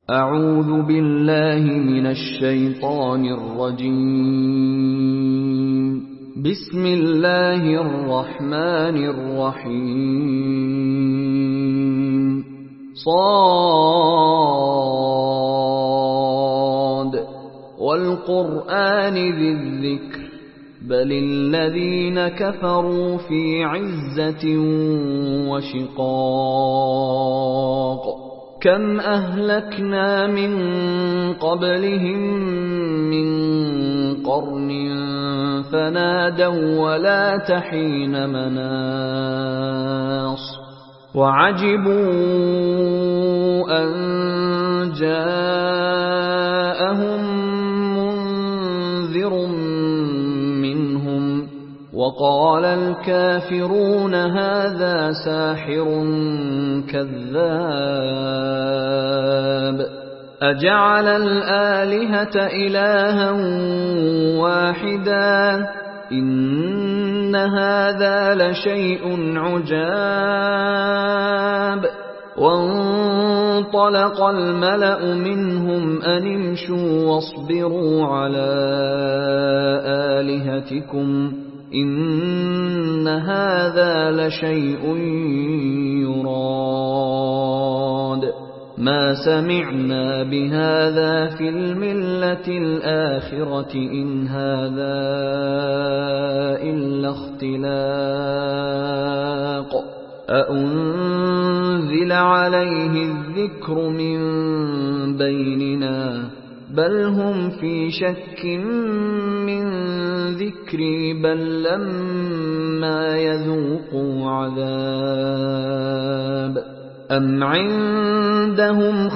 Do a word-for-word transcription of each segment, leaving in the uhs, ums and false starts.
أعوذ بالله من الشيطان الرجيم. بسم الله الرحمن الرحيم. صاد والقرآن ذي الذكر بل الذين كفروا في عزة وشقاق. كم أهلكنا من قبلهم من قرن فنادوا ولا تحين مناص. وعجبوا أن جاءهم منذر منهم وقال الكافرون هذا ساحر كذاب. أجعل الآلهة إلها واحدا إن هذا لشيء عجاب. وانطلق الملأ منهم أن امشوا واصبروا على آلهتكم إن هذا لشيء يراد. ما سمعنا بهذا في الملة الآخرة إن هذا إلا اختلاق. أأنزل عليه الذكر من بيننا بل هم في شك من ذكري بل لما يذوقوا عذاب. أم عندهم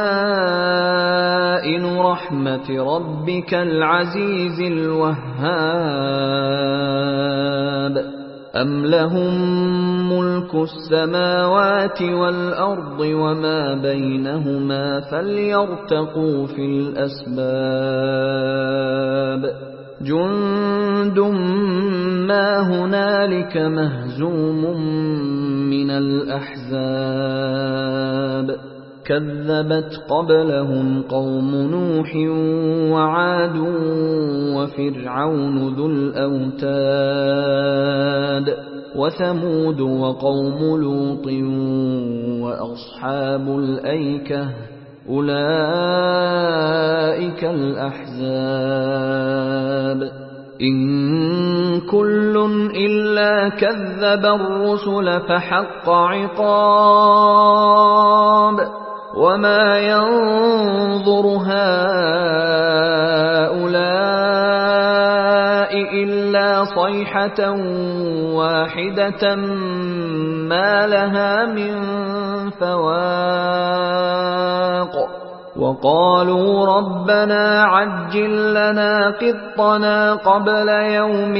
خزائن رحمة ربك العزيز الوهاب. أم لهم ملك السماوات والأرض وما بينهما فليرتقوا في الأسباب. جند ما هنالك مهزوم من الأحزاب. كذبت قبلهم قوم نوح وعاد وفرعون ذو الأوتاد وثمود وقوم لوط وأصحاب الأيكة أولئك الأحزاب. إن كل إلا كذب الرسل فحق عقاب. وما ينظر هؤلاء إلا صيحة واحدة ما لها من فواق. وقالوا ربنا عجل لنا قطنا قبل يوم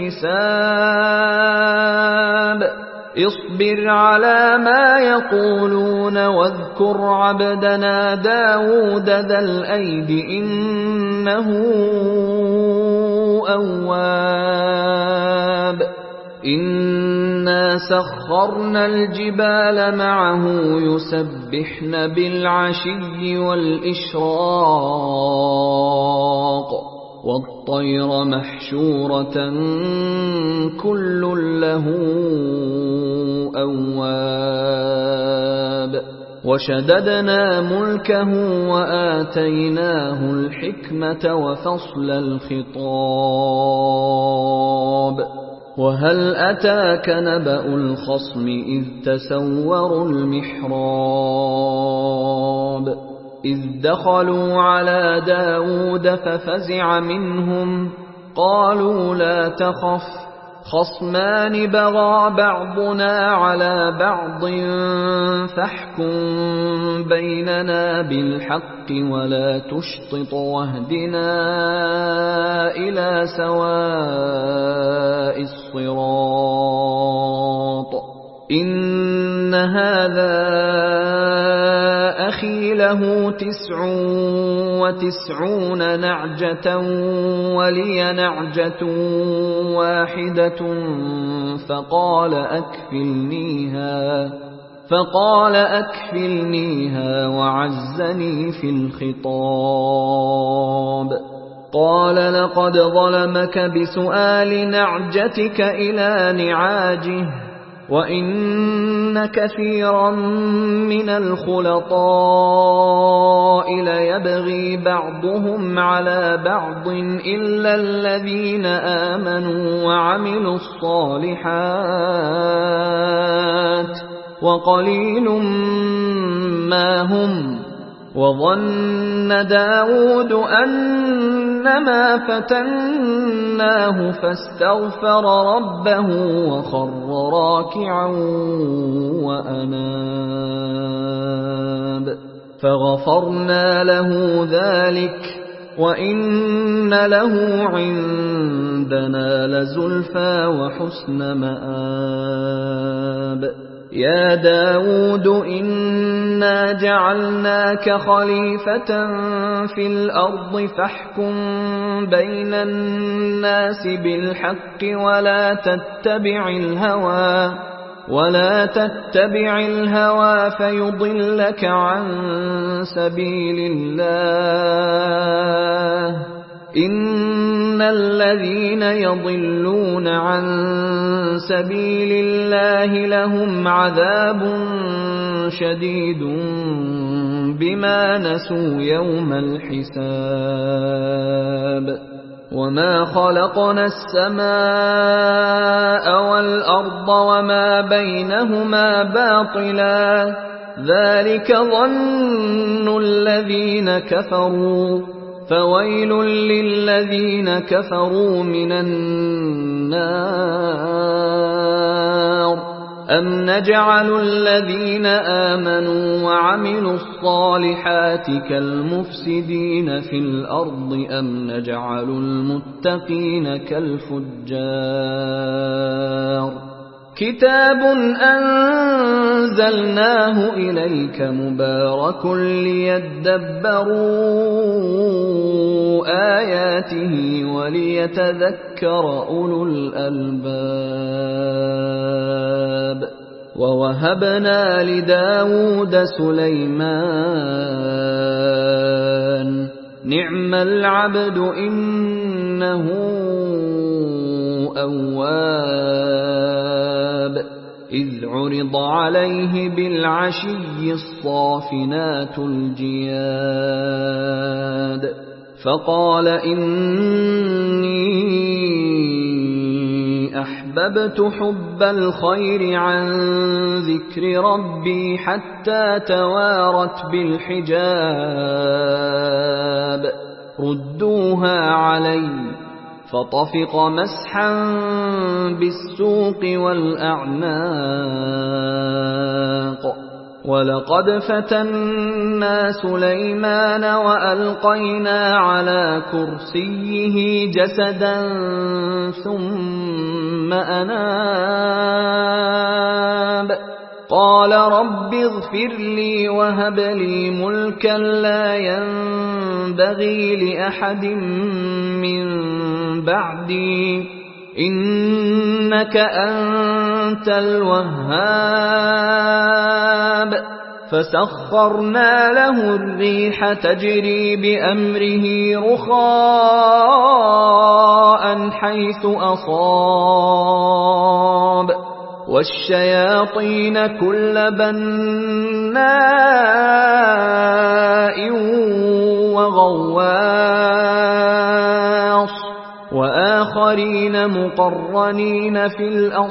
الحساب. اصبر على ما يقولون واذكر عبدنا داود ذا الأيد إنه أواب. إنا سخرنا الجبال معه يسبحن بالعشي والإشراق والطير محشورة كل له أواب. وشددنا ملكه وآتيناه الحكمة وفصل الخطاب. وهل أتاك نبأ الخصم إذ تسوروا المحراب. إذ دخلوا على داود ففزع منهم قالوا لا تخف خصمان بغى بعضنا على بعض فاحكم بيننا بالحق ولا تشطط واهدنا إلى سواء الصراط. إن هذا أخي له تسع وتسعون نعجة ولي نعجة واحدة فقال أكفلنيها فقال أكفلنيها وعزني في الخطاب. قال لقد ظلمك بسؤال نعجتك إلى نعاجه وإن كثيرا من الخلطاء ليبغي بعضهم على بعض إلا الذين آمنوا وعملوا الصالحات وقليل ما هم. وظن داود أنما فتناه فاستغفر ربه وخر راكعا وأناب فغفرنا له ذلك وإن له عندنا لزلفى وحسن مآب. يا داود إنا جعلناك خليفة في الأرض فاحكم بين الناس بالحق ولا تتبع الهوى ولا تتبع الهوى فيضلك عن سبيل الله. إن الذين يضلون عن سبيل الله لهم عذاب شديد بما نسوا يوم الحساب. وما خلقنا السماء والأرض وما بينهما باطلا ذلك ظن الذين كفروا فويل للذين كفروا من النار. أم نجعل الذين آمنوا وعملوا الصالحات كالمفسدين في الأرض أم نجعل المتقين كالفجار. كتاب أنزلناه إليك مبارك ليدبروا آياته وليتذكر أولو الألباب. ووهبنا لداود سليمان نعم العبد إنه أواب. إذ عرض عليه بالعشي الصافنات الجياد فقال إني أحببت حب الخير عن ذكر ربي حتى توارت بالحجاب ردوها علي فطفق مسحا بالسوق والأعناق. ولقد فتنا سليمان وألقينا على كرسيه جسدا ثم أناب. قال رب اغفر لي وهب لي ملكا لا ينبغي لأحد من بعدي إنك أنت الوهاب. فسخرنا له الريح تجري بأمره رخاء حيث أصاب والشياطين كل بناء وغواص وآخرين مقرنين في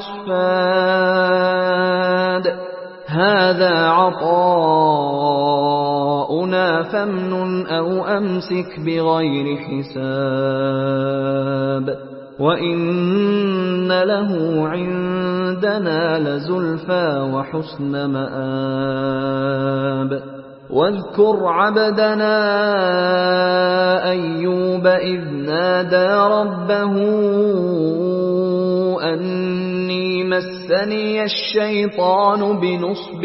الأصفاد. هذا عطاؤنا فامنن أو أمسك بغير حساب. وإن له عندنا لزلفى وحسن مآب. واذكر عبدنا أيوب إذ نادى ربه أني مسني الشيطان بنصب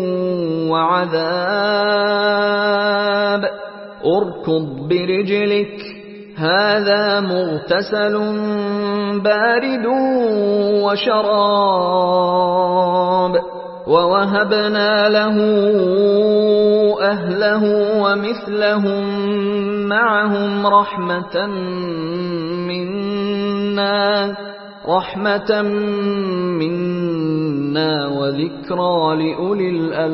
وعذاب. اركض برجلك هذا مغتسل بارد وشراب. ووهبنا له أهله ومثلهم معهم رحمة منا رحمة منا وذكرى لأولي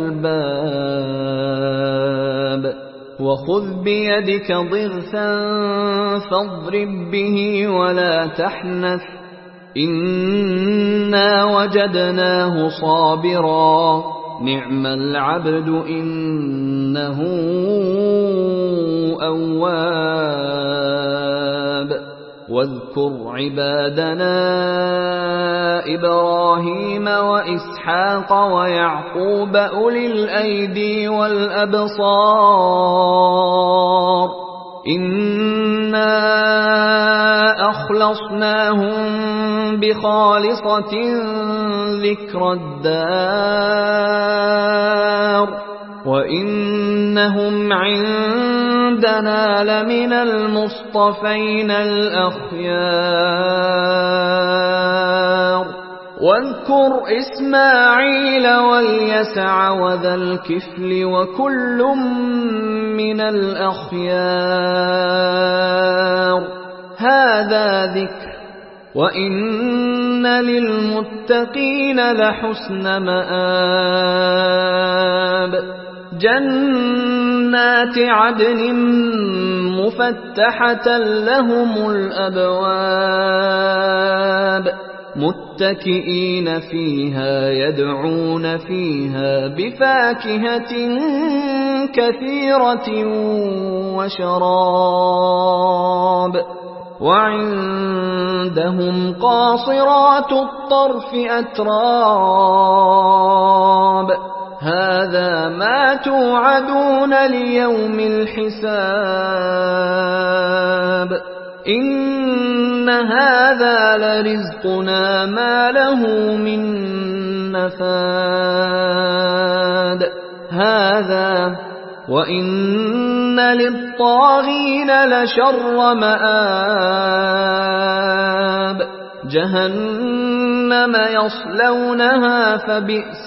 الألباب وخذ بيدك ضغثا فاضرب به ولا تحنث إنا وجدناه صابرا نعم العبد إنه أواب واذكر عبادنا إبراهيم وإسحاق ويعقوب أولي الأيدي والأبصار إنا أخلصناهم بخالصة ذكر الدار وإنهم عندنا لمن المصطفين الأخيار واذكر إسماعيل واليسع وذا الكفل وكل من الأخيار هذا ذكر وإن للمتقين لحسن مآب جنات عدن مفتحة لهم الأبواب متكئين فيها يدعون فيها بفاكهة كثيرة وشراب وعندهم قاصرات الطرف أتراب هذا ما توعدون ليوم الحساب إن هذا لرزقنا ما له من نفاد هذا وإن للطاغين لشر مآب جهنم يصلونها فبئس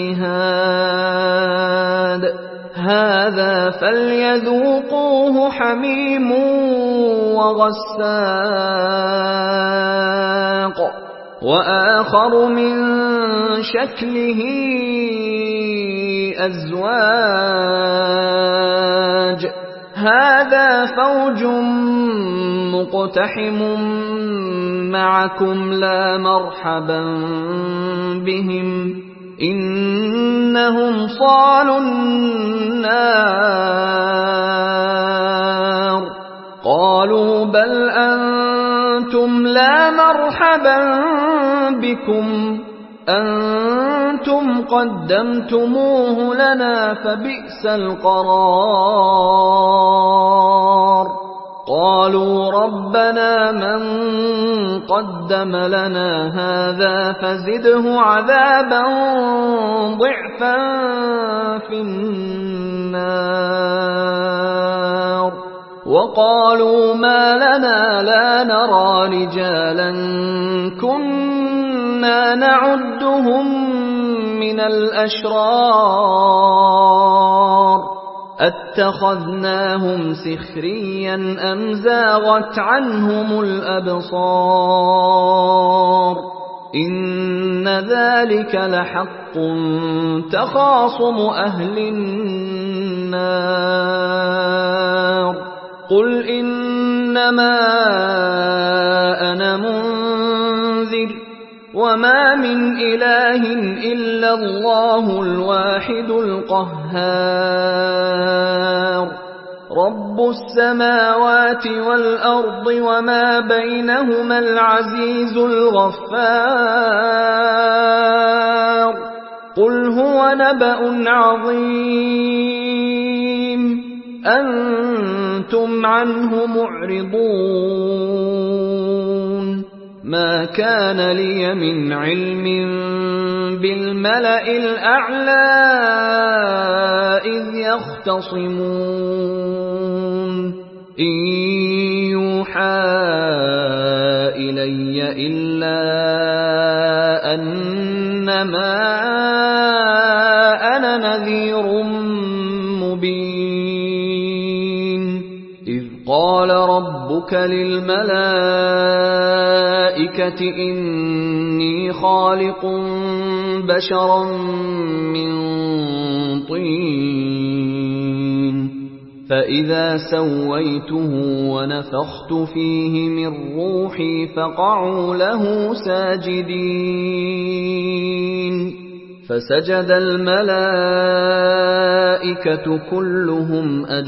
المهاد هذا فليذوقوه حميم وغساق وآخر من شكله أزواج هذا فوج مقتحم معكم لا مرحبا بهم إنهم صالوا النار قالوا بل أنتم لا مرحبا بكم أنتم قدمتموه لنا فبئس القرار قالوا ربنا من قدم لنا هذا فزده عذابا ضعفا في النار وقالوا ما لنا لا نرى رجالا كنا نعدهم من الأشرار أتخذناهم سخريا أم زاغت عنهم الأبصار إن ذلك لحق تخاصم أهل النار قل إنما أنا منذر وما من إله إلا الله الواحد القهار رب السماوات والأرض وما بينهما العزيز الغفار قل هو نبأ عظيم أنتم عنه معرضون ما كان لي من علم بالملأ الأعلى إذ يختصمون إن يوحى إلي إلا أنما إذ قال ربك للملائكة إني خالق بشرا من طين فإذا سويته ونفخت فيه من روحي فقعوا له ساجدين فسجد الملائكة كلهم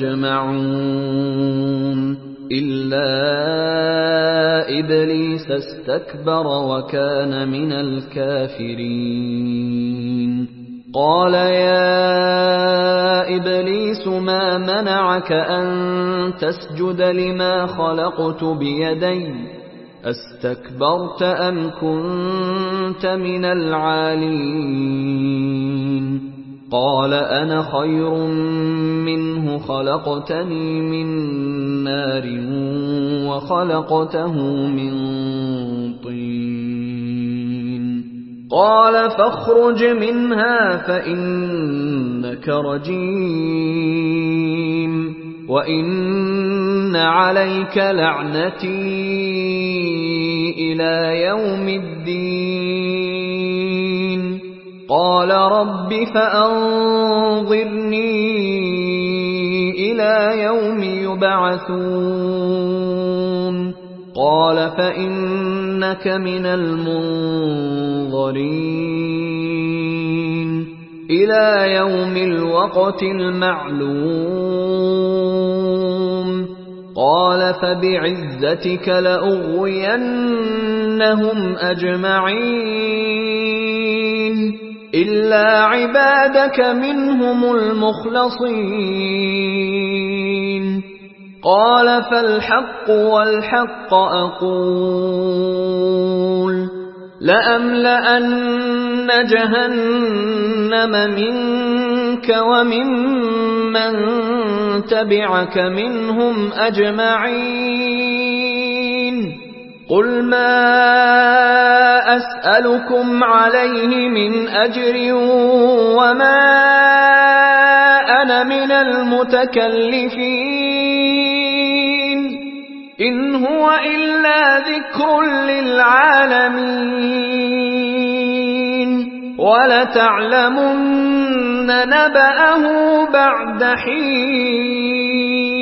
أجمعون إلا إبليس استكبر وكان من الكافرين قال يا إبليس ما منعك أن تسجد لما خلقت بيدي أستكبرت أم كنت من العالين قال أنا خير منه خلقتني من نار وخلقته من طين قال فاخرج منها فإنك رجيم وإن عليك لعنتي إلى يوم الدين قال رب فأنظرني إلى يوم يبعثون قال فإنك من المنظرين إلى يوم الوقت المعلوم قال فبعزتك لأغوينهم أجمعين إلا عبادك منهم المخلصين قال فالحق والحق أقول لأملأن جهنم منك وممن تبعك منهم أجمعين قل ما أسألكم عليه من أجر وما أنا من المتكلفين إن هو إلا ذكر للعالمين ولتعلمن نبأه بعد حين